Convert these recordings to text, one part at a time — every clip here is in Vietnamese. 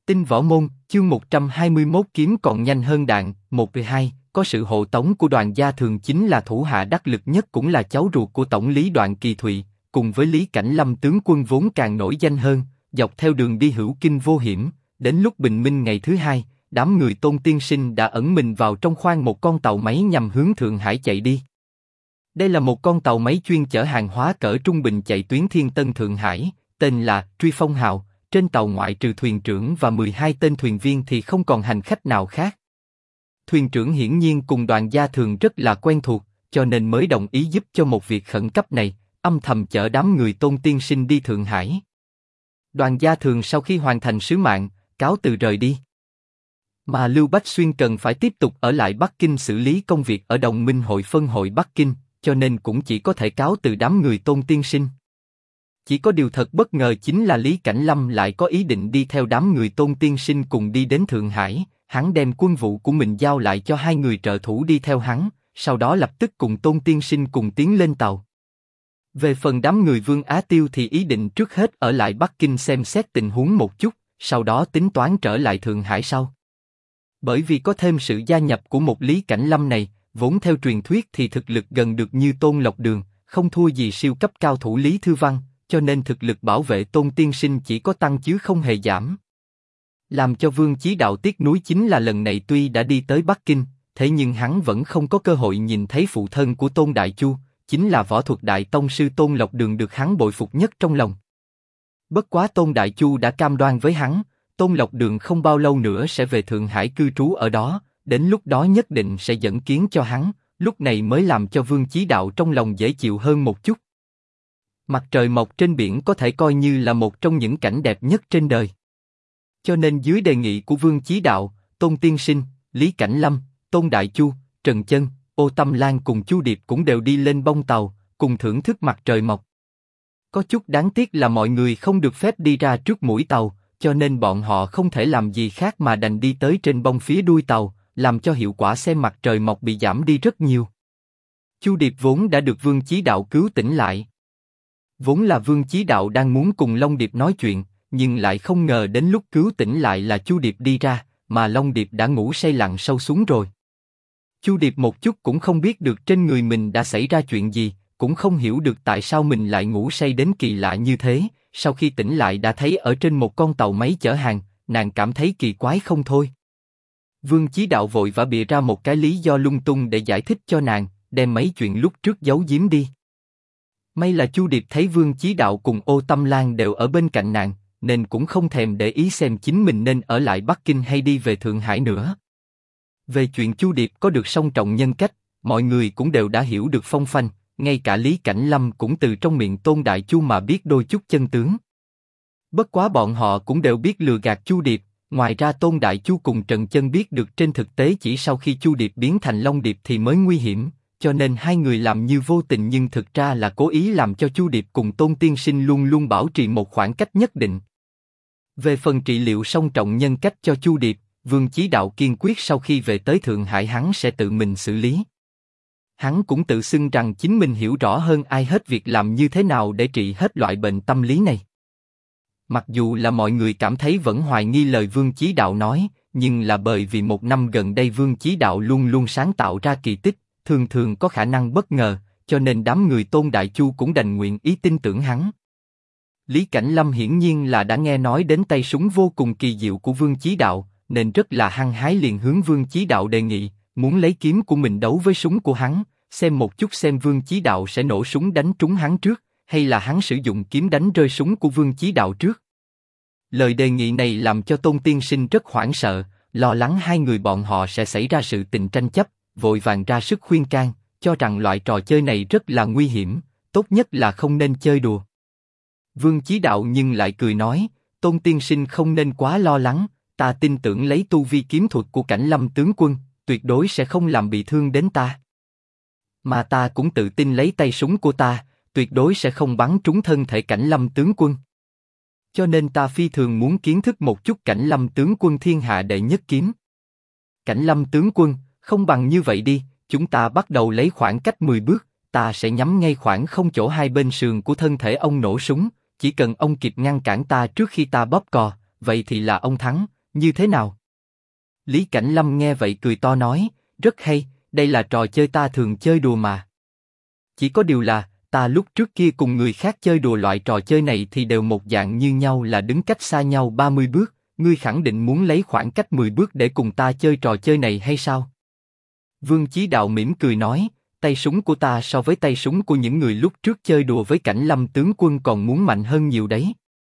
Tinh võ môn, chương 121 kiếm còn nhanh hơn đạn, 1-2, có sự hộ tống của Đoàn Gia Thường chính là thủ hạ đắc lực nhất cũng là cháu ruột của tổng lý Đoạn Kỳ Thụy, cùng với Lý Cảnh Lâm tướng quân vốn càng nổi danh hơn, dọc theo đường đi hữu kinh vô hiểm, đến lúc bình minh ngày thứ hai, đám người Tôn tiên sinh đã ẩn mình vào trong khoang một con tàu máy nhằm hướng Thượng Hải chạy đi. Đây là một con tàu máy chuyên chở hàng hóa cỡ trung bình chạy tuyến Thiên Tân Thượng Hải, tên là Truy Phong Hào. Trên tàu ngoại trừ thuyền trưởng và 12 tên thuyền viên thì không còn hành khách nào khác. Thuyền trưởng hiển nhiên cùng Đoàn Gia Thường rất là quen thuộc, cho nên mới đồng ý giúp cho một việc khẩn cấp này, âm thầm chở đám người Tôn tiên sinh đi Thượng Hải. Đoàn Gia Thường sau khi hoàn thành sứ mạng, cáo từ rời đi. Mà Lưu Bách Xuyên cần phải tiếp tục ở lại Bắc Kinh xử lý công việc ở Đồng Minh hội phân hội Bắc Kinh, cho nên cũng chỉ có thể cáo từ đám người Tôn tiên sinh. Chỉ có điều thật bất ngờ chính là Lý Cảnh Lâm lại có ý định đi theo đám người Tôn tiên sinh cùng đi đến Thượng Hải, hắn đem quân vụ của mình giao lại cho hai người trợ thủ đi theo hắn, sau đó lập tức cùng Tôn tiên sinh cùng tiến lên tàu. Về phần đám người Vương Á Tiêu thì ý định trước hết ở lại Bắc Kinh xem xét tình huống một chút, sau đó tính toán trở lại Thượng Hải sau. Bởi vì có thêm sự gia nhập của một Lý Cảnh Lâm này, vốn theo truyền thuyết thì thực lực gần được như Tôn Lộc Đường, không thua gì siêu cấp cao thủ Lý Thư Văn, cho nên thực lực bảo vệ Tôn tiên sinh chỉ có tăng chứ không hề giảm. Làm cho Vương Chí Đạo tiếc nuối chính là lần này tuy đã đi tới Bắc Kinh, thế nhưng hắn vẫn không có cơ hội nhìn thấy phụ thân của Tôn Đại Chu, chính là võ thuật đại tông sư Tôn Lộc Đường được hắn bội phục nhất trong lòng. Bất quá Tôn Đại Chu đã cam đoan với hắn, Tôn Lộc Đường không bao lâu nữa sẽ về Thượng Hải cư trú ở đó, đến lúc đó nhất định sẽ dẫn kiến cho hắn, lúc này mới làm cho Vương Chí Đạo trong lòng dễ chịu hơn một chút. Mặt trời mọc trên biển có thể coi như là một trong những cảnh đẹp nhất trên đời. Cho nên dưới đề nghị của Vương Chí Đạo, Tôn tiên sinh, Lý Cảnh Lâm, Tôn Đại Chu, Trần Chân, Ô Tâm Lan cùng Chu Điệp cũng đều đi lên bông tàu, cùng thưởng thức mặt trời mọc. Có chút đáng tiếc là mọi người không được phép đi ra trước mũi tàu, cho nên bọn họ không thể làm gì khác mà đành đi tới trên bông phía đuôi tàu, làm cho hiệu quả xem mặt trời mọc bị giảm đi rất nhiều. Chu Điệp vốn đã được Vương Chí Đạo cứu tỉnh lại. Vốn là Vương Chí Đạo đang muốn cùng Long Điệp nói chuyện, nhưng lại không ngờ đến lúc cứu tỉnh lại là Chu Điệp đi ra, mà Long Điệp đã ngủ say lặn sâu xuống rồi. Chu Điệp một chút cũng không biết được trên người mình đã xảy ra chuyện gì, cũng không hiểu được tại sao mình lại ngủ say đến kỳ lạ như thế. Sau khi tỉnh lại đã thấy ở trên một con tàu máy chở hàng, nàng cảm thấy kỳ quái không thôi. Vương Chí Đạo vội vã bịa ra một cái lý do lung tung để giải thích cho nàng, đem mấy chuyện lúc trước giấu giếm đi. May là Chu Điệp thấy Vương Chí Đạo cùng Ô Tâm Lan đều ở bên cạnh nàng, nên cũng không thèm để ý xem chính mình nên ở lại Bắc Kinh hay đi về Thượng Hải nữa. Về chuyện Chu Điệp có được song trọng nhân cách, mọi người cũng đều đã hiểu được phong phanh, ngay cả Lý Cảnh Lâm cũng từ trong miệng Tôn Đại Chu mà biết đôi chút chân tướng. Bất quá bọn họ cũng đều biết lừa gạt Chu Điệp, ngoài ra Tôn Đại Chu cùng Trần Chân biết được trên thực tế chỉ sau khi Chu Điệp biến thành Long Điệp thì mới nguy hiểm. Cho nên hai người làm như vô tình nhưng thực ra là cố ý làm cho Chu Điệp cùng Tôn tiên sinh luôn luôn bảo trì một khoảng cách nhất định. Về phần trị liệu song trọng nhân cách cho Chu Điệp, Vương Chí Đạo kiên quyết sau khi về tới Thượng Hải hắn sẽ tự mình xử lý. Hắn cũng tự xưng rằng chính mình hiểu rõ hơn ai hết việc làm như thế nào để trị hết loại bệnh tâm lý này. Mặc dù là mọi người cảm thấy vẫn hoài nghi lời Vương Chí Đạo nói, nhưng là bởi vì một năm gần đây Vương Chí Đạo luôn luôn sáng tạo ra kỳ tích, thường thường có khả năng bất ngờ, cho nên đám người Tôn Đại Chu cũng đành nguyện ý tin tưởng hắn. Lý Cảnh Lâm hiển nhiên là đã nghe nói đến tay súng vô cùng kỳ diệu của Vương Chí Đạo, nên rất là hăng hái liền hướng Vương Chí Đạo đề nghị, muốn lấy kiếm của mình đấu với súng của hắn, xem một chút xem Vương Chí Đạo sẽ nổ súng đánh trúng hắn trước, hay là hắn sử dụng kiếm đánh rơi súng của Vương Chí Đạo trước. Lời đề nghị này làm cho Tôn tiên sinh rất hoảng sợ, lo lắng hai người bọn họ sẽ xảy ra sự tình tranh chấp, vội vàng ra sức khuyên can, cho rằng loại trò chơi này rất là nguy hiểm, tốt nhất là không nên chơi đùa. Vương Chí Đạo nhưng lại cười nói, Tôn tiên sinh không nên quá lo lắng, ta tin tưởng lấy tu vi kiếm thuật của Cảnh Lâm tướng quân, tuyệt đối sẽ không làm bị thương đến ta. Mà ta cũng tự tin lấy tay súng của ta, tuyệt đối sẽ không bắn trúng thân thể Cảnh Lâm tướng quân. Cho nên ta phi thường muốn kiến thức một chút Cảnh Lâm tướng quân thiên hạ đệ nhất kiếm. Cảnh Lâm tướng quân, không bằng như vậy đi, chúng ta bắt đầu lấy khoảng cách 10 bước, ta sẽ nhắm ngay khoảng không chỗ hai bên sườn của thân thể ông nổ súng, chỉ cần ông kịp ngăn cản ta trước khi ta bóp cò, vậy thì là ông thắng, như thế nào? Lý Cảnh Lâm nghe vậy cười to nói, rất hay, đây là trò chơi ta thường chơi đùa mà. Chỉ có điều là, ta lúc trước kia cùng người khác chơi đùa loại trò chơi này thì đều một dạng như nhau là đứng cách xa nhau 30 bước, ngươi khẳng định muốn lấy khoảng cách 10 bước để cùng ta chơi trò chơi này hay sao? Vương Chí Đạo mỉm cười nói, tay súng của ta so với tay súng của những người lúc trước chơi đùa với Cảnh Lâm tướng quân còn muốn mạnh hơn nhiều đấy.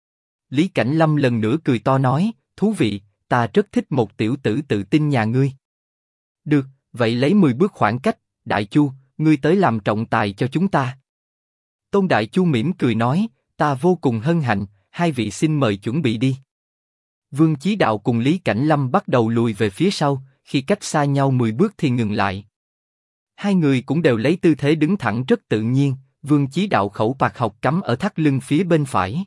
Lý Cảnh Lâm lần nữa cười to nói, thú vị, ta rất thích một tiểu tử tự tin nhà ngươi. Được, vậy lấy 10 bước khoảng cách, Đại Chu, ngươi tới làm trọng tài cho chúng ta. Tôn Đại Chu mỉm cười nói, ta vô cùng hân hạnh, hai vị xin mời chuẩn bị đi. Vương Chí Đạo cùng Lý Cảnh Lâm bắt đầu lùi về phía sau, khi cách xa nhau 10 bước thì ngừng lại. Hai người cũng đều lấy tư thế đứng thẳng rất tự nhiên, Vương Chí Đạo khẩu bạc học cắm ở thắt lưng phía bên phải.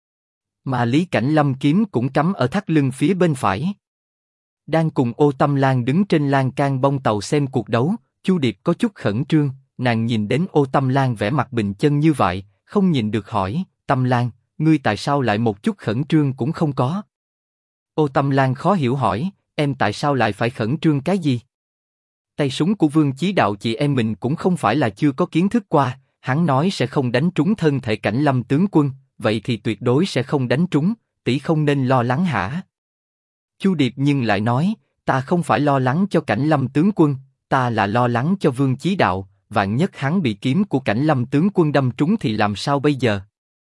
Mà Lý Cảnh Lâm kiếm cũng cắm ở thắt lưng phía bên phải. Đang cùng Ô Tâm Lan đứng trên lan can bông tàu xem cuộc đấu, Chu Điệp có chút khẩn trương, nàng nhìn đến Ô Tâm Lan vẻ mặt bình chân như vậy, không nhìn được hỏi, Tâm Lan, ngươi tại sao lại một chút khẩn trương cũng không có? Ô Tâm Lan khó hiểu hỏi, em tại sao lại phải khẩn trương cái gì? Tay súng của Vương Chí Đạo chị em mình cũng không phải là chưa có kiến thức qua, hắn nói sẽ không đánh trúng thân thể Cảnh Lâm tướng quân, vậy thì tuyệt đối sẽ không đánh trúng, tỷ không nên lo lắng hả? Chu Điệp nhưng lại nói, ta không phải lo lắng cho Cảnh Lâm tướng quân, ta là lo lắng cho Vương Chí Đạo, vạn nhất hắn bị kiếm của Cảnh Lâm tướng quân đâm trúng thì làm sao bây giờ?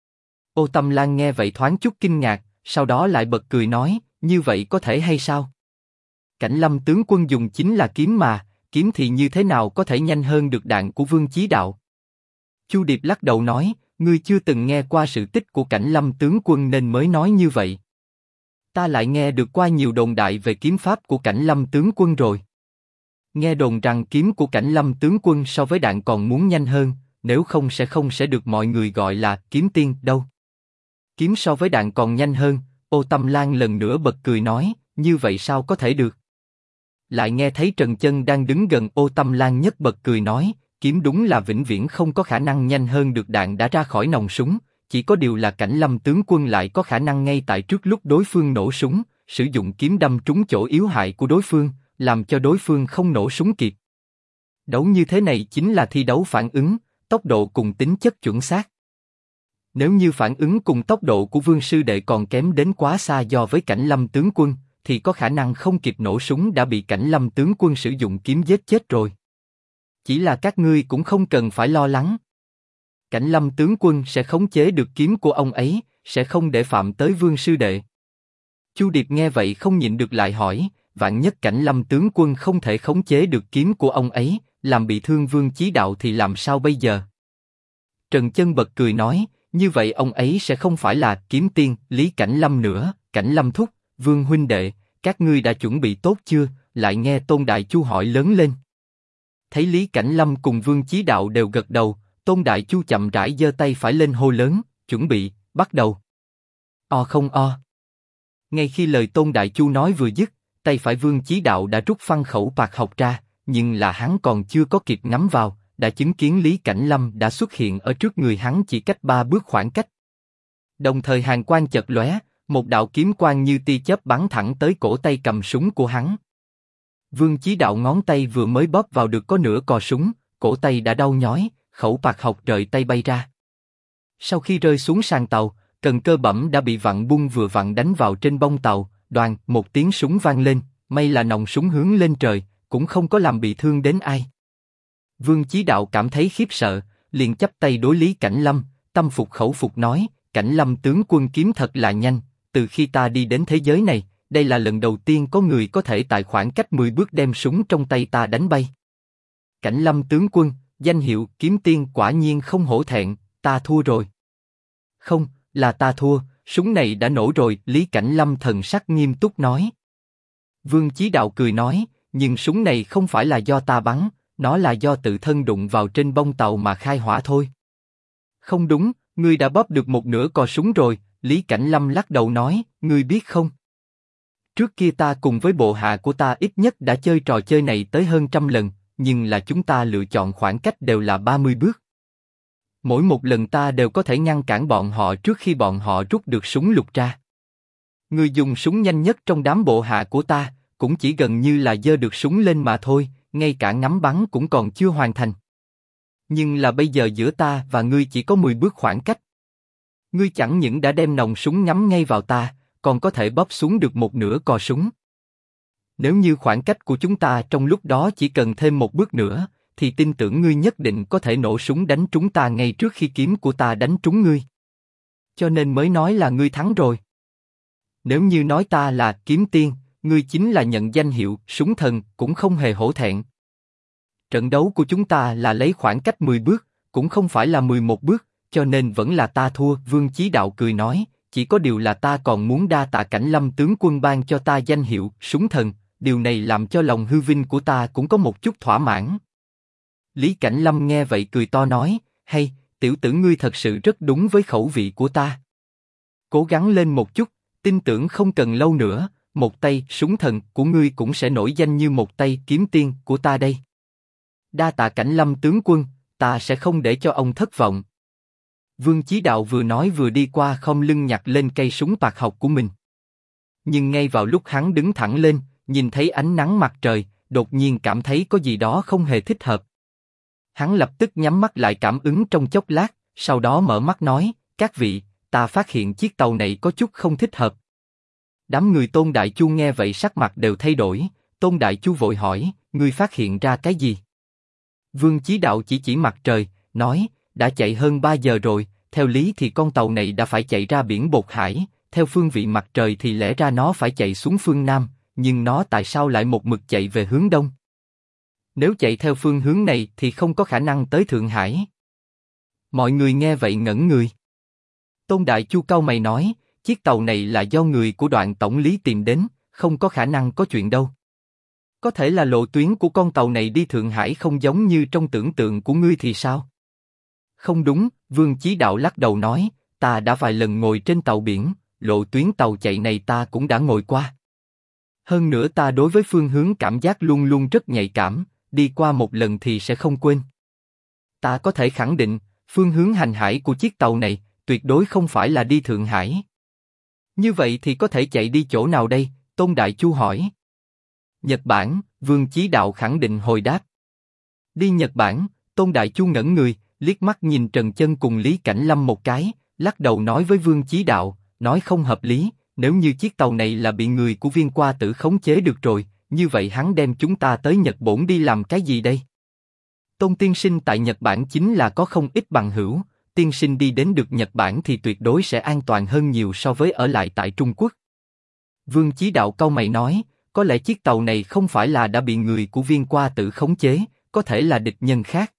Ô Tâm Lan nghe vậy thoáng chút kinh ngạc, sau đó lại bật cười nói, như vậy có thể hay sao? Cảnh Lâm tướng quân dùng chính là kiếm mà, kiếm thì như thế nào có thể nhanh hơn được đạn của Vương Chí Đạo? Chu Điệp lắc đầu nói, ngươi chưa từng nghe qua sự tích của Cảnh Lâm tướng quân nên mới nói như vậy. Ta lại nghe được qua nhiều đồn đại về kiếm pháp của Cảnh Lâm tướng quân rồi. Nghe đồn rằng kiếm của Cảnh Lâm tướng quân so với đạn còn muốn nhanh hơn, nếu không sẽ được mọi người gọi là kiếm tiên đâu. Kiếm so với đạn còn nhanh hơn, Ô Tâm Lan lần nữa bật cười nói, như vậy sao có thể được? Lại nghe thấy Trần Chân đang đứng gần Ô Tâm Lan nhất bật cười nói, kiếm đúng là vĩnh viễn không có khả năng nhanh hơn được đạn đã ra khỏi nòng súng, chỉ có điều là Cảnh Lâm tướng quân lại có khả năng ngay tại trước lúc đối phương nổ súng, sử dụng kiếm đâm trúng chỗ yếu hại của đối phương, làm cho đối phương không nổ súng kịp. Đấu như thế này chính là thi đấu phản ứng, tốc độ cùng tính chất chuẩn xác. Nếu như phản ứng cùng tốc độ của Vương sư đệ còn kém đến quá xa do với Cảnh Lâm tướng quân, thì có khả năng không kịp nổ súng đã bị Cảnh Lâm tướng quân sử dụng kiếm giết chết rồi. Chỉ là các ngươi cũng không cần phải lo lắng. Cảnh Lâm tướng quân sẽ khống chế được kiếm của ông ấy, sẽ không để phạm tới Vương sư đệ. Chu Điệp nghe vậy không nhịn được lại hỏi, vạn nhất Cảnh Lâm tướng quân không thể khống chế được kiếm của ông ấy, làm bị thương Vương Chí Đạo thì làm sao bây giờ? Trần Chân bật cười nói, như vậy ông ấy sẽ không phải là kiếm tiên Lý Cảnh Lâm nữa. Cảnh Lâm thúc, Vương huynh đệ, các ngươi đã chuẩn bị tốt chưa? Lại nghe Tôn Đại Chu hỏi lớn lên. Thấy Lý Cảnh Lâm cùng Vương Chí Đạo đều gật đầu, Tôn Đại Chu chậm rãi giơ tay phải lên hô lớn, chuẩn bị, bắt đầu. O không o. Ngay khi lời Tôn Đại Chu nói vừa dứt, tay phải Vương Chí Đạo đã rút phăng khẩu bạc học ra, nhưng là hắn còn chưa có kịp ngắm vào, đã chứng kiến Lý Cảnh Lâm đã xuất hiện ở trước người hắn chỉ cách 3 bước khoảng cách. Đồng thời hàn quang chợt lóe, một đạo kiếm quang như tia chớp bắn thẳng tới cổ tay cầm súng của hắn. Vương Chí Đạo ngón tay vừa mới bóp vào được có nửa cò súng, cổ tay đã đau nhói, khẩu bạc học rời tay bay ra. Sau khi rơi xuống sàn tàu, cần cơ bẩm đã bị vặn bung vừa vặn đánh vào trên bông tàu, đoàng một tiếng súng vang lên, may là nòng súng hướng lên trời, cũng không có làm bị thương đến ai. Vương Chí Đạo cảm thấy khiếp sợ, liền chắp tay đối Lý Cảnh Lâm, tâm phục khẩu phục nói, Cảnh Lâm tướng quân kiếm thật là nhanh, từ khi ta đi đến thế giới này, đây là lần đầu tiên có người có thể tại khoảng cách 10 bước đem súng trong tay ta đánh bay. Cảnh Lâm tướng quân, danh hiệu kiếm tiên quả nhiên không hổ thẹn, ta thua rồi. Không, là ta thua, súng này đã nổ rồi, Lý Cảnh Lâm thần sắc nghiêm túc nói. Vương Chí Đạo cười nói, nhưng súng này không phải là do ta bắn, nó là do tự thân đụng vào trên bông tàu mà khai hỏa thôi. Không đúng, ngươi đã bóp được một nửa cò súng rồi, Lý Cảnh Lâm lắc đầu nói, ngươi biết không? Trước kia ta cùng với bộ hạ của ta ít nhất đã chơi trò chơi này tới hơn 100 lần, nhưng là chúng ta lựa chọn khoảng cách đều là 30 bước. Mỗi một lần ta đều có thể ngăn cản bọn họ trước khi bọn họ rút được súng lục ra. Ngươi dùng súng nhanh nhất trong đám bộ hạ của ta, cũng chỉ gần như là giơ được súng lên mà thôi, ngay cả ngắm bắn cũng còn chưa hoàn thành. Nhưng là bây giờ giữa ta và ngươi chỉ có 10 bước khoảng cách. Ngươi chẳng những đã đem nòng súng nhắm ngay vào ta, còn có thể bóp xuống được một nửa cò súng. Nếu như khoảng cách của chúng ta trong lúc đó chỉ cần thêm một bước nữa, thì tin tưởng ngươi nhất định có thể nổ súng đánh trúng ta ngay trước khi kiếm của ta đánh trúng ngươi. Cho nên mới nói là ngươi thắng rồi. Nếu như nói ta là kiếm tiên, ngươi chính là nhận danh hiệu súng thần cũng không hề hổ thẹn. Trận đấu của chúng ta là lấy khoảng cách 10 bước, cũng không phải là 11 bước, cho nên vẫn là ta thua. Vương Chí Đạo cười nói, chỉ có điều là ta còn muốn đa tạ Cảnh Lâm tướng quân ban cho ta danh hiệu súng thần, điều này làm cho lòng hư vinh của ta cũng có một chút thỏa mãn. Lý Cảnh Lâm nghe vậy cười to nói, hay, tiểu tử ngươi thật sự rất đúng với khẩu vị của ta. Cố gắng lên một chút, tin tưởng không cần lâu nữa, một tay súng thần của ngươi cũng sẽ nổi danh như một tay kiếm tiên của ta đây. Đa tạ Cảnh Lâm tướng quân, ta sẽ không để cho ông thất vọng. Vương Chí Đạo vừa nói vừa đi qua khom lưng nhặt lên cây súng bạc học của mình. Nhưng ngay vào lúc hắn đứng thẳng lên, nhìn thấy ánh nắng mặt trời, đột nhiên cảm thấy có gì đó không hề thích hợp. Hắn lập tức nhắm mắt lại cảm ứng trong chốc lát, sau đó mở mắt nói, các vị, ta phát hiện chiếc tàu này có chút không thích hợp. Đám người Tôn Đại Chu nghe vậy sắc mặt đều thay đổi, Tôn Đại Chu vội hỏi, ngươi phát hiện ra cái gì? Vương Chí Đạo chỉ mặt trời, nói, đã chạy hơn 3 giờ rồi, theo lý thì con tàu này đã phải chạy ra biển Bột Hải, theo phương vị mặt trời thì lẽ ra nó phải chạy xuống phương Nam, nhưng nó tại sao lại một mực chạy về hướng Đông? Nếu chạy theo phương hướng này thì không có khả năng tới Thượng Hải. Mọi người nghe vậy ngẩn người. Tôn Đại Chu cau mày nói, chiếc tàu này là do người của Đoạn tổng lý tìm đến, không có khả năng có chuyện đâu. Có thể là lộ tuyến của con tàu này đi Thượng Hải không giống như trong tưởng tượng của ngươi thì sao? Không đúng, Vương Chí Đạo lắc đầu nói, ta đã vài lần ngồi trên tàu biển, lộ tuyến tàu chạy này ta cũng đã ngồi qua. Hơn nữa ta đối với phương hướng cảm giác luôn luôn rất nhạy cảm, đi qua một lần thì sẽ không quên. Ta có thể khẳng định, phương hướng hành hải của chiếc tàu này tuyệt đối không phải là đi Thượng Hải. Như vậy thì có thể chạy đi chỗ nào đây? Tôn Đại Chu hỏi. Nhật Bản, Vương Chí Đạo khẳng định hồi đáp. Đi Nhật Bản, Tôn Đại Chu ngẩn người, liếc mắt nhìn Trần Chân cùng Lý Cảnh Lâm một cái, lắc đầu nói với Vương Chí Đạo, nói không hợp lý, nếu như chiếc tàu này là bị người của Viên Qua Tử khống chế được rồi, như vậy hắn đem chúng ta tới Nhật Bổn đi làm cái gì đây? Tôn tiên sinh tại Nhật Bản chính là có không ít bằng hữu, tiên sinh đi đến được Nhật Bản thì tuyệt đối sẽ an toàn hơn nhiều so với ở lại tại Trung Quốc. Vương Chí Đạo cau mày nói, có lẽ chiếc tàu này không phải là đã bị người của Viên Qua Tử khống chế, có thể là địch nhân khác.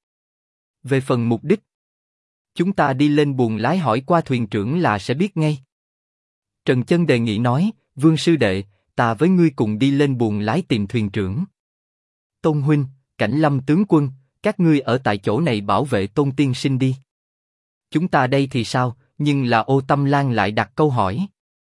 Về phần mục đích, chúng ta đi lên buồng lái hỏi qua thuyền trưởng là sẽ biết ngay. Trần Chân đề nghị nói, Vương sư đệ, ta với ngươi cùng đi lên buồng lái tìm thuyền trưởng. Tôn huynh, Cảnh Lâm tướng quân, các ngươi ở tại chỗ này bảo vệ Tôn tiên sinh đi. Chúng ta đây thì sao? Nhưng là Ô Tâm Lan lại đặt câu hỏi.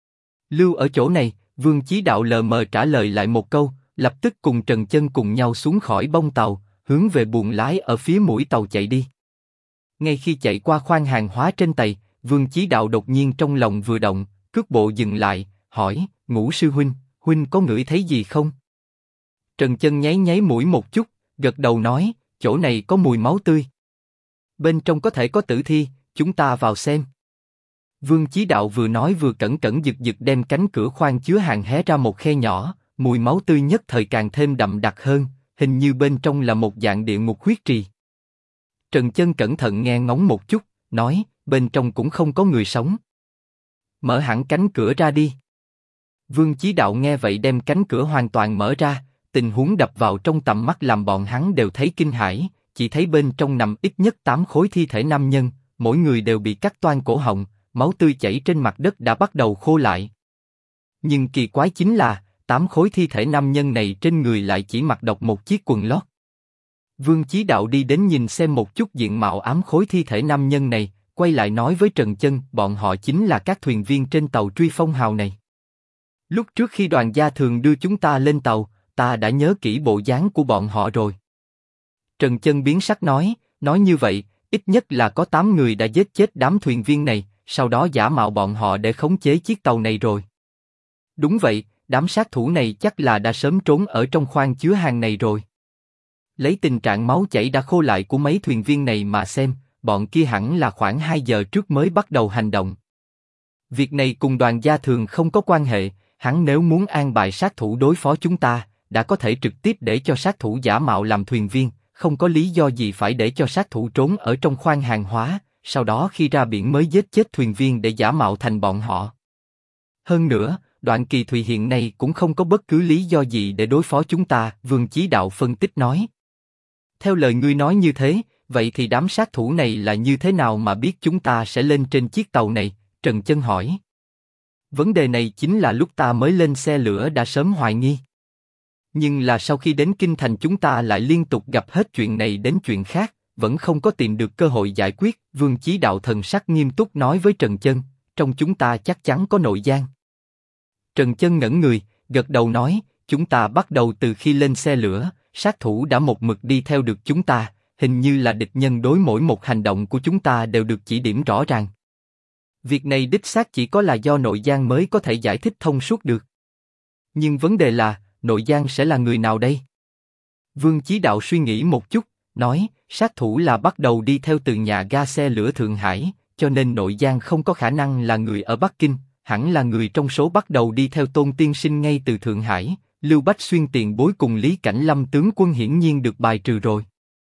Lưu ở chỗ này, Vương Chí Đạo lờ mờ trả lời lại một câu, lập tức cùng Trần Chân cùng nhau xuống khỏi bông tàu, hướng về buồng lái ở phía mũi tàu chạy đi. Ngay khi chạy qua khoang hàng hóa trên tàu, Vương Chí Đạo đột nhiên trong lòng vừa động, cước bộ dừng lại, hỏi, Ngũ sư huynh, huynh có ngửi thấy gì không? Trần Chân nháy nháy mũi một chút, gật đầu nói, chỗ này có mùi máu tươi. Bên trong có thể có tử thi, chúng ta vào xem. Vương Chí Đạo vừa nói vừa cẩn cẩn giật giật đem cánh cửa khoang chứa hàng hé ra một khe nhỏ, mùi máu tươi nhất thời càng thêm đậm đặc hơn, hình như bên trong là một dạng địa ngục huyết trì. Trần Chân cẩn thận nghe ngóng một chút, nói, bên trong cũng không có người sống. Mở hẳn cánh cửa ra đi. Vương Chí Đạo nghe vậy đem cánh cửa hoàn toàn mở ra, tình huống đập vào trong tầm mắt làm bọn hắn đều thấy kinh hãi, chỉ thấy bên trong nằm ít nhất 8 khối thi thể nam nhân, mỗi người đều bị cắt toang cổ họng, máu tươi chảy trên mặt đất đã bắt đầu khô lại. Nhưng kỳ quái chính là, 8 khối thi thể nam nhân này trên người lại chỉ mặc độc một chiếc quần lót. Vương Chí Đạo đi đến nhìn xem một chút diện mạo ám khối thi thể nam nhân này, quay lại nói với Trần Chân, bọn họ chính là các thuyền viên trên tàu Truy Phong Hào này. Lúc trước khi Đoàn Gia Thường đưa chúng ta lên tàu, ta đã nhớ kỹ bộ dáng của bọn họ rồi. Trần Chân biến sắc nói như vậy, ít nhất là có 8 người đã giết chết đám thuyền viên này, sau đó giả mạo bọn họ để khống chế chiếc tàu này rồi. Đúng vậy, đám sát thủ này chắc là đã sớm trốn ở trong khoang chứa hàng này rồi. Lấy tình trạng máu chảy đã khô lại của mấy thuyền viên này mà xem, bọn kia hẳn là khoảng 2 giờ trước mới bắt đầu hành động. Việc này cùng Đoàn Gia Thường không có quan hệ, hắn nếu muốn an bài sát thủ đối phó chúng ta, đã có thể trực tiếp để cho sát thủ giả mạo làm thuyền viên, không có lý do gì phải để cho sát thủ trốn ở trong khoang hàng hóa, sau đó khi ra biển mới giết chết thuyền viên để giả mạo thành bọn họ. Hơn nữa, Đoạn Kỳ Thùy hiện nay cũng không có bất cứ lý do gì để đối phó chúng ta, Vương Chí Đạo phân tích nói. Theo lời ngươi nói như thế, vậy thì đám sát thủ này là như thế nào mà biết chúng ta sẽ lên trên chiếc tàu này? Trần Chân hỏi. Vấn đề này chính là lúc ta mới lên xe lửa đã sớm hoài nghi. Nhưng là sau khi đến Kinh Thành chúng ta lại liên tục gặp hết chuyện này đến chuyện khác, vẫn không có tìm được cơ hội giải quyết. Vương Chí Đạo thần sắc nghiêm túc nói với Trần Chân, trong chúng ta chắc chắn có nội gian. Trần Chân ngẩn người, gật đầu nói, chúng ta bắt đầu từ khi lên xe lửa, sát thủ đã một mực đi theo được chúng ta, hình như là địch nhân đối mỗi một hành động của chúng ta đều được chỉ điểm rõ ràng. Việc này đích xác chỉ có là do nội gian mới có thể giải thích thông suốt được. Nhưng vấn đề là, nội gian sẽ là người nào đây? Vương Chí Đạo suy nghĩ một chút, nói, sát thủ là bắt đầu đi theo từ nhà ga xe lửa Thượng Hải, cho nên nội gian không có khả năng là người ở Bắc Kinh, hẳn là người trong số bắt đầu đi theo Tôn Tiên Sinh ngay từ Thượng Hải. Lưu Bách Xuyên tiền bối cùng Lý Cảnh Lâm tướng quân hiển nhiên được bài trừ rồi.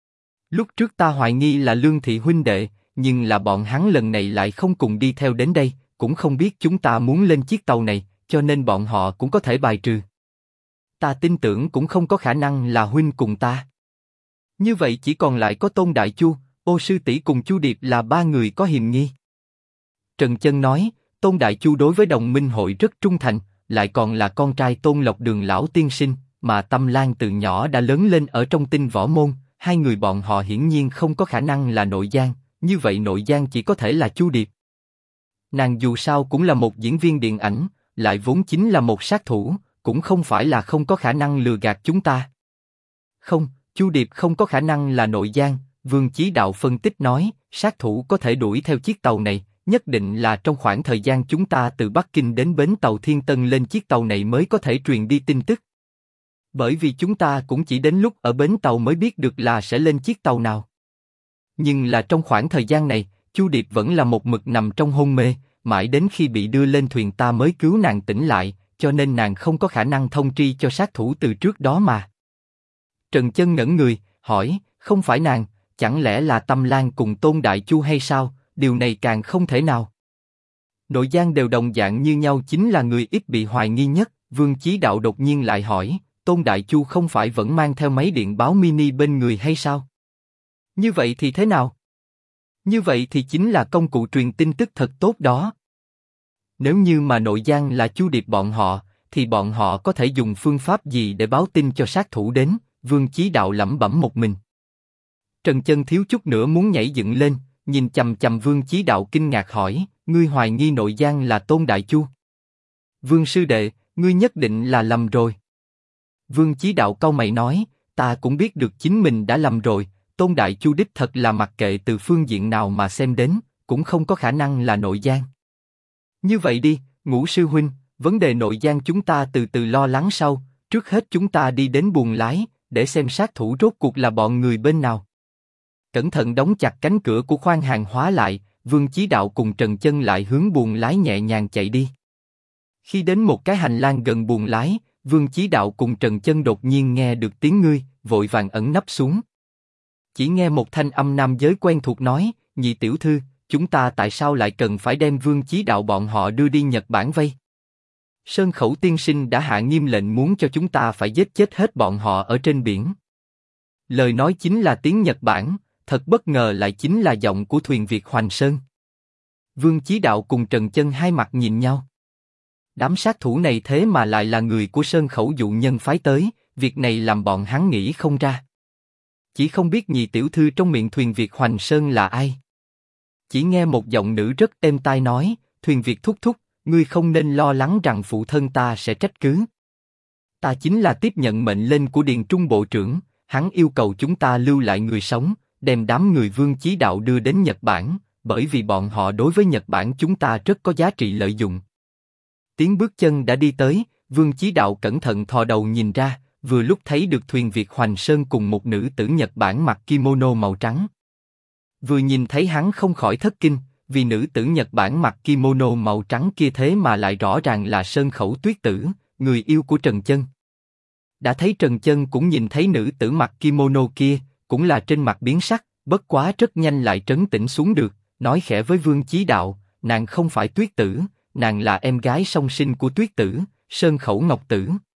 Lúc trước ta hoài nghi là Lương Thị huynh đệ, nhưng là bọn hắn lần này lại không cùng đi theo đến đây, cũng không biết chúng ta muốn lên chiếc tàu này, cho nên bọn họ cũng có thể bài trừ. Ta tin tưởng cũng không có khả năng là huynh cùng ta. Như vậy chỉ còn lại có Tôn Đại Chu, Ô Sư tỷ cùng Chu Điệp là 3 người có hiềm nghi. Trần Chân nói, Tôn Đại Chu đối với Đồng Minh hội rất trung thành, lại còn là con trai Tôn Lộc Đường lão tiên sinh, mà Tâm Lan từ nhỏ đã lớn lên ở trong Tinh Võ môn, hai người bọn họ hiển nhiên không có khả năng là nội gian, như vậy nội gian chỉ có thể là Chu Điệp. Nàng dù sao cũng là một diễn viên điện ảnh, lại vốn chính là một sát thủ, cũng không phải là không có khả năng lừa gạt chúng ta. Không, Chu Điệp không có khả năng là nội gian, Vương Chí Đạo phân tích nói, sát thủ có thể đuổi theo chiếc tàu này, nhất định là trong khoảng thời gian chúng ta từ Bắc Kinh đến bến tàu Thiên Tân lên chiếc tàu này mới có thể truyền đi tin tức. Bởi vì chúng ta cũng chỉ đến lúc ở bến tàu mới biết được là sẽ lên chiếc tàu nào. Nhưng là trong khoảng thời gian này, Chu Điệp vẫn là một mực nằm trong hôn mê, mãi đến khi bị đưa lên thuyền ta mới cứu nàng tỉnh lại, cho nên nàng không có khả năng thông tri cho sát thủ từ trước đó mà. Trần Chân ngẩn người, hỏi, không phải nàng, chẳng lẽ là Tâm Lan cùng Tôn Đại Chu hay sao? Điều này càng không thể nào. Nội gian đều đồng dạng như nhau chính là người ít bị hoài nghi nhất. Vương Chí Đạo đột nhiên lại hỏi, Tôn Đại Chu không phải vẫn mang theo máy điện báo mini bên người hay sao? Như vậy thì thế nào? Như vậy thì chính là công cụ truyền tin tức thật tốt đó. Nếu như mà nội gian là Chu Điệp bọn họ, thì bọn họ có thể dùng phương pháp gì để báo tin cho sát thủ đến? Vương Chí Đạo lẩm bẩm một mình. Trần Chân thiếu chút nữa muốn nhảy dựng lên, nhìn chằm chằm Vương Chí Đạo kinh ngạc hỏi, ngươi hoài nghi nội gian là Tôn Đại Chu? Vương sư đệ, ngươi nhất định là lầm rồi. Vương Chí Đạo cau mày nói, ta cũng biết được chính mình đã lầm rồi, Tôn Đại Chu đích thật là mặc kệ từ phương diện nào mà xem đến, cũng không có khả năng là nội gian. Như vậy đi, Ngũ sư huynh, vấn đề nội gian chúng ta từ từ lo lắng sau, trước hết chúng ta đi đến buồng lái, để xem sát thủ rốt cuộc là bọn người bên nào. Cẩn thận đóng chặt cánh cửa của khoang hàng hóa lại, Vương Chí Đạo cùng Trần Chân lại hướng buồng lái nhẹ nhàng chạy đi. Khi đến một cái hành lang gần buồng lái, Vương Chí Đạo cùng Trần Chân đột nhiên nghe được tiếng ngươi, vội vàng ẩn nấp xuống. Chỉ nghe một thanh âm nam giới quen thuộc nói, nhị tiểu thư, chúng ta tại sao lại cần phải đem Vương Chí Đạo bọn họ đưa đi Nhật Bản vây? Sơn Khẩu tiên sinh đã hạ nghiêm lệnh muốn cho chúng ta phải giết chết hết bọn họ ở trên biển. Lời nói chính là tiếng Nhật Bản, thật bất ngờ lại chính là giọng của thuyền Việt Hoành Sơn. Vương Chí Đạo cùng Trần Chân hai mặt nhìn nhau. Đám sát thủ này thế mà lại là người của Sơn Khẩu dụ nhân phái tới, việc này làm bọn hắn nghĩ không ra. Chỉ không biết nhị tiểu thư trong miệng thuyền Việt Hoành Sơn là ai. Chỉ nghe một giọng nữ rất êm tai nói, thuyền Việt thúc thúc, ngươi không nên lo lắng rằng phụ thân ta sẽ trách cứ. Ta chính là tiếp nhận mệnh lệnh của Điền Trung bộ trưởng, hắn yêu cầu chúng ta lưu lại người sống, đem đám người Vương Chí Đạo đưa đến Nhật Bản, bởi vì bọn họ đối với Nhật Bản chúng ta rất có giá trị lợi dụng. tiếng bước chân đã đi tới, Vương Chí Đạo cẩn thận thò đầu nhìn ra, vừa lúc thấy được thuyền Việt Hoành Sơn cùng một nữ tử Nhật Bản mặc kimono màu trắng. Vừa nhìn thấy hắn không khỏi thất kinh, vì nữ tử Nhật Bản mặc kimono màu trắng kia thế mà lại rõ ràng là Sơn Khẩu Tuyết Tử, người yêu của Trần Chân. Đã thấy Trần Chân cũng nhìn thấy nữ tử mặc kimono kia, cũng là trên mặt biến sắc, bất quá rất nhanh lại trấn tĩnh xuống được, nói khẽ với Vương Chí Đạo, nàng không phải Tuyết Tử, nàng là em gái song sinh của Tuyết Tử, Sơn Khẩu Ngọc Tử.